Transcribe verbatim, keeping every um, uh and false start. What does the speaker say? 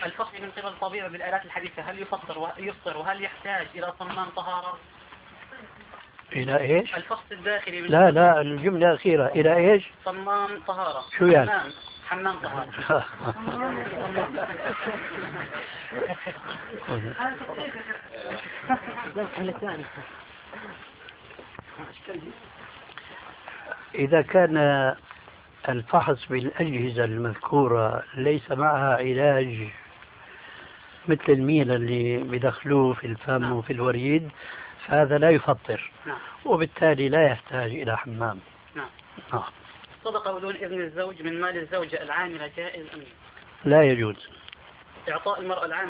الفحص من قبل الطبيب بالآلات الحديثة هل يفطر ويفطر وهل يحتاج إلى صمام طهارة؟ إلى إيش؟ الفحص الداخلي من لا لا الجملة الأخيرة إلى إيش؟ صمام طهارة. شو يعني؟ حمام حمام طهارة. إذا كان الفحص بالأجهزة المذكورة ليس معها علاج مثل المينا اللي بدخلوه في الفم نعم. وفي الوريد فهذا لا يفطر. نعم. وبالتالي لا يحتاج إلى حمام. نعم. نعم. صدقة بدون إذن الزوج من مال الزوجة العاملة جائز أم لا يجوز إعطاء المرأة العاملة